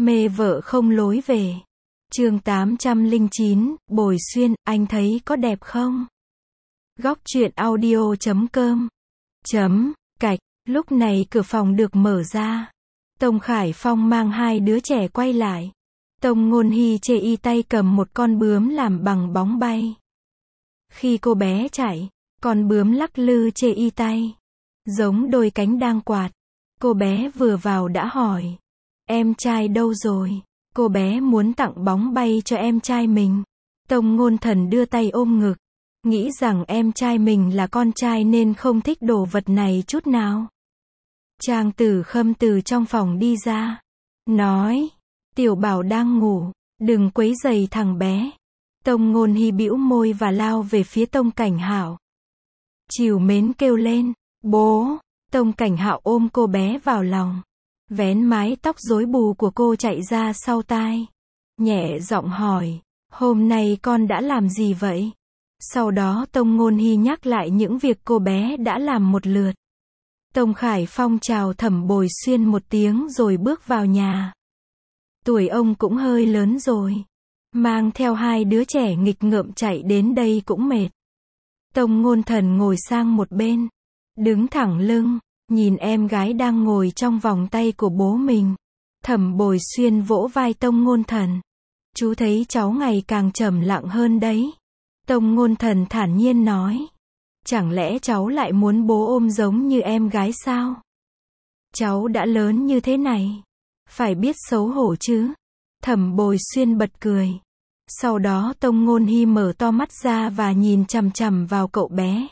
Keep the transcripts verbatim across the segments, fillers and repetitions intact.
Mê vợ không lối về. Chương tám trăm lẻ chín, Bồi Xuyên, anh thấy có đẹp không? Góc truyện audio chấm com. Chấm, cạch, lúc này cửa phòng được mở ra. Tông Khải Phong mang hai đứa trẻ quay lại. Tông Ngôn Hy chê y tay cầm một con bướm làm bằng bóng bay. Khi cô bé chạy, con bướm lắc lư chê y tay, giống đôi cánh đang quạt. Cô bé vừa vào đã hỏi, em trai đâu rồi? Cô bé muốn tặng bóng bay cho em trai mình. Tông Ngôn Thần đưa tay ôm ngực, nghĩ rằng em trai mình là con trai nên không thích đồ vật này chút nào. Trang Tử Khâm từ trong phòng đi ra, nói, Tiểu Bảo đang ngủ, đừng quấy rầy thằng bé. Tông Ngôn Hy bĩu môi và lao về phía Tông Cảnh Hạo. Trìu mến kêu lên, bố. Tông Cảnh Hạo ôm cô bé vào lòng, vén mái tóc rối bù của cô chạy ra sau tai, nhẹ giọng hỏi, hôm nay con đã làm gì vậy? Sau đó Tông Ngôn Hy nhắc lại những việc cô bé đã làm một lượt. Tông Khải Phong chào Thẩm Bồi Xuyên một tiếng rồi bước vào nhà. Tuổi ông cũng hơi lớn rồi, mang theo hai đứa trẻ nghịch ngợm chạy đến đây cũng mệt. Tông Ngôn Thần ngồi sang một bên, đứng thẳng lưng, nhìn em gái đang ngồi trong vòng tay của bố mình. Thẩm Bồi Xuyên vỗ vai Tông Ngôn Thần. Chú thấy cháu ngày càng trầm lặng hơn đấy. Tông Ngôn Thần thản nhiên nói. Chẳng lẽ cháu lại muốn bố ôm giống như em gái sao? Cháu đã lớn như thế này, phải biết xấu hổ chứ. Thẩm Bồi Xuyên bật cười. Sau đó Tông Ngôn Hy mở to mắt ra và nhìn chằm chằm vào cậu bé.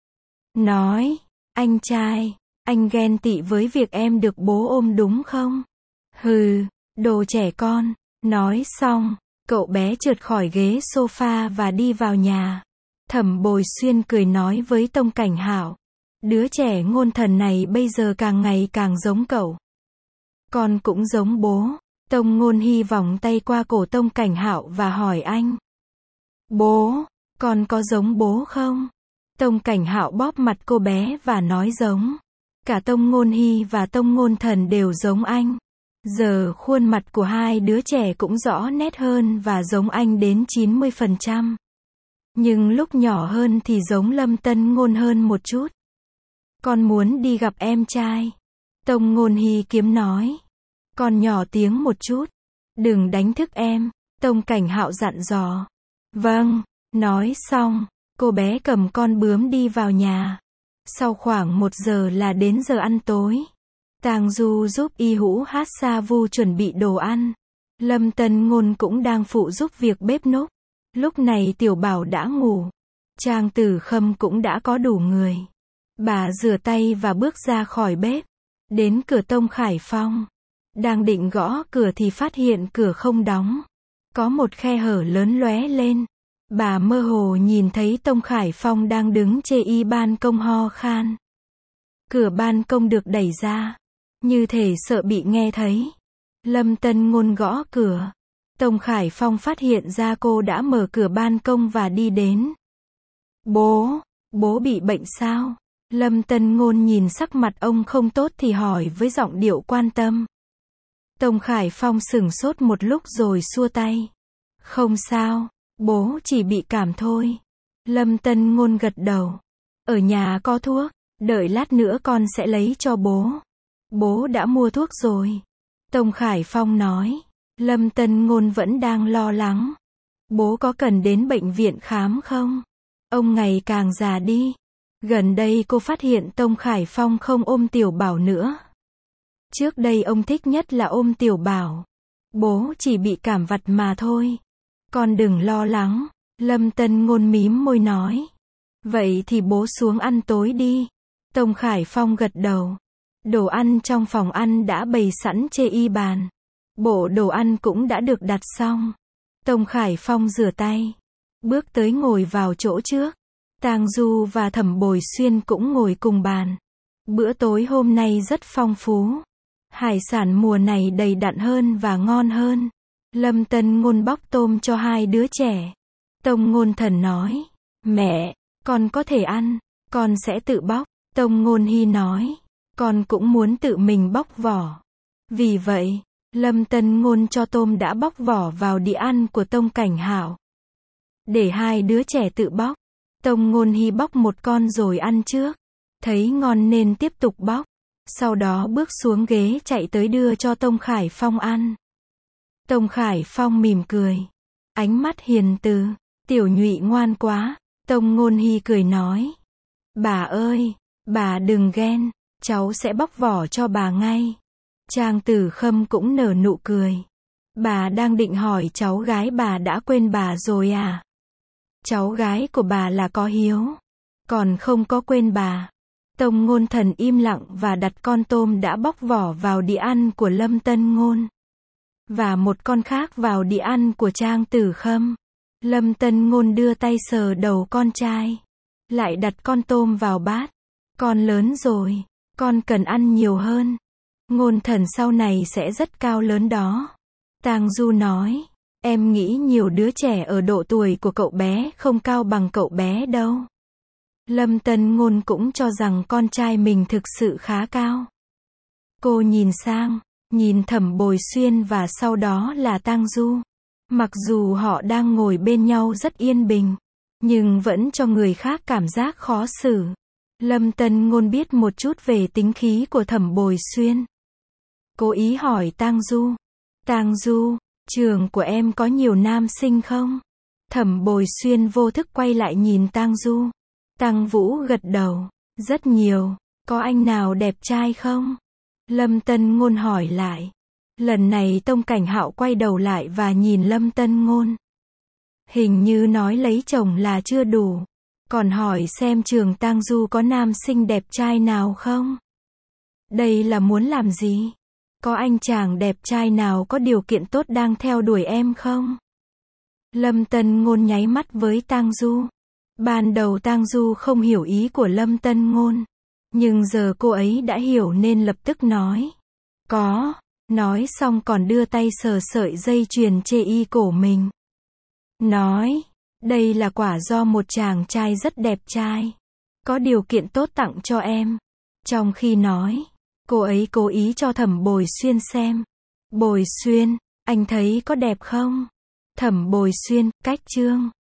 Nói, anh trai, anh ghen tị với việc em được bố ôm đúng không? Hừ, đồ trẻ con. Nói xong, cậu bé trượt khỏi ghế sofa và đi vào nhà. Thẩm Bồi Xuyên cười nói với Tông Cảnh Hạo, đứa trẻ Ngôn Thần này bây giờ càng ngày càng giống cậu. Con cũng giống bố. Tông Ngôn Hy vòng tay qua cổ Tông Cảnh Hạo và hỏi anh, bố, con có giống bố không? Tông Cảnh Hạo bóp mặt cô bé và nói giống. Cả Tông Ngôn Hy và Tông Ngôn Thần đều giống anh. Giờ khuôn mặt của hai đứa trẻ cũng rõ nét hơn và giống anh đến chín mươi phần trăm. Nhưng lúc nhỏ hơn thì giống Lâm Tân Ngôn hơn một chút. Con muốn đi gặp em trai. Tông Ngôn Hy kiếm nói. Con nhỏ tiếng một chút, đừng đánh thức em. Tông Cảnh Hạo dặn dò. Vâng. Nói xong, cô bé cầm con bướm đi vào nhà. Sau khoảng một giờ là đến giờ ăn tối. Tang Du giúp Y Hữu Hát Sa Vu chuẩn bị đồ ăn. Lâm Tân Ngôn cũng đang phụ giúp việc bếp núc. Lúc này Tiểu Bảo đã ngủ. Trang Tử Khâm cũng đã có đủ người. Bà rửa tay và bước ra khỏi bếp. Đến cửa Tông Khải Phong. Đang định gõ cửa thì phát hiện cửa không đóng. Có một khe hở lớn lóe lên. Bà mơ hồ nhìn thấy Tông Khải Phong đang đứng chê y ban công ho khan. Cửa ban công được đẩy ra, như thể sợ bị nghe thấy. Lâm Tân Ngôn gõ cửa. Tông Khải Phong phát hiện ra cô đã mở cửa ban công và đi đến. Bố, bố bị bệnh sao? Lâm Tân Ngôn nhìn sắc mặt ông không tốt thì hỏi với giọng điệu quan tâm. Tông Khải Phong sửng sốt một lúc rồi xua tay. Không sao, bố chỉ bị cảm thôi. Lâm Tân Ngôn gật đầu. Ở nhà có thuốc, đợi lát nữa con sẽ lấy cho bố. Bố đã mua thuốc rồi. Tông Khải Phong nói. Lâm Tân Ngôn vẫn đang lo lắng. Bố có cần đến bệnh viện khám không? Ông ngày càng già đi. Gần đây cô phát hiện Tông Khải Phong không ôm Tiểu Bảo nữa. Trước đây ông thích nhất là ôm Tiểu Bảo. Bố chỉ bị cảm vặt mà thôi. Con đừng lo lắng. Lâm Tân Ngôn mím môi nói. Vậy thì bố xuống ăn tối đi. Tông Khải Phong gật đầu. Đồ ăn trong phòng ăn đã bày sẵn chê y bàn. Bộ đồ ăn cũng đã được đặt xong. Tông Khải Phong rửa tay, bước tới ngồi vào chỗ trước. Tang Du và Thẩm Bồi Xuyên cũng ngồi cùng bàn. Bữa tối hôm nay rất phong phú. Hải sản mùa này đầy đặn hơn và ngon hơn. Lâm Tân Ngôn bóc tôm cho hai đứa trẻ. Tông Ngôn Thần nói, mẹ, con có thể ăn, con sẽ tự bóc. Tông Ngôn Hy nói, con cũng muốn tự mình bóc vỏ. Vì vậy, Lâm Tân Ngôn cho tôm đã bóc vỏ vào đĩa ăn của Tông Cảnh Hạo. Để hai đứa trẻ tự bóc. Tông Ngôn Hy bóc một con rồi ăn trước. Thấy ngon nên tiếp tục bóc. Sau đó bước xuống ghế chạy tới đưa cho Tông Khải Phong ăn. Tông Khải Phong mỉm cười. Ánh mắt hiền từ. Tiểu Nhụy ngoan quá. Tông Ngôn Hy cười nói. Bà ơi, bà đừng ghen. Cháu sẽ bóc vỏ cho bà ngay. Trang Tử Khâm cũng nở nụ cười. Bà đang định hỏi cháu gái bà đã quên bà rồi à? Cháu gái của bà là có hiếu. Còn không có quên bà. Tông Ngôn Thần im lặng và đặt con tôm đã bóc vỏ vào đĩa ăn của Lâm Tân Ngôn. Và một con khác vào đĩa ăn của Trang Tử Khâm. Lâm Tân Ngôn đưa tay sờ đầu con trai. Lại đặt con tôm vào bát. Con lớn rồi. Con cần ăn nhiều hơn. Ngôn Thần sau này sẽ rất cao lớn đó. Tang Du nói. Em nghĩ nhiều đứa trẻ ở độ tuổi của cậu bé không cao bằng cậu bé đâu. Lâm Tân Ngôn cũng cho rằng con trai mình thực sự khá cao. Cô nhìn sang, nhìn Thẩm Bồi Xuyên và sau đó là Tang Du. Mặc dù họ đang ngồi bên nhau rất yên bình, nhưng vẫn cho người khác cảm giác khó xử. Lâm Tân Ngôn biết một chút về tính khí của Thẩm Bồi Xuyên. Cố ý hỏi Tang Du. Tang Du, trường của em có nhiều nam sinh không? Thẩm Bồi Xuyên vô thức quay lại nhìn Tang Du. Tang Vũ gật đầu. Rất nhiều. Có anh nào đẹp trai không? Lâm Tân Ngôn hỏi lại. Lần này Tông Cảnh Hạo quay đầu lại và nhìn Lâm Tân Ngôn. Hình như nói lấy chồng là chưa đủ. Còn hỏi xem trường Tang Du có nam sinh đẹp trai nào không? Đây là muốn làm gì? Có anh chàng đẹp trai nào có điều kiện tốt đang theo đuổi em không? Lâm Tân Ngôn nháy mắt với Tang Du. Ban đầu Tang Du không hiểu ý của Lâm Tân Ngôn. Nhưng giờ cô ấy đã hiểu nên lập tức nói. Có. Nói xong còn đưa tay sờ sợi dây chuyền chê y cổ mình. Nói. Đây là quả do một chàng trai rất đẹp trai. Có điều kiện tốt tặng cho em. Trong khi nói, cô ấy cố ý cho Thẩm Bồi Xuyên xem. Bồi Xuyên, anh thấy có đẹp không? Thẩm Bồi Xuyên, cách chương.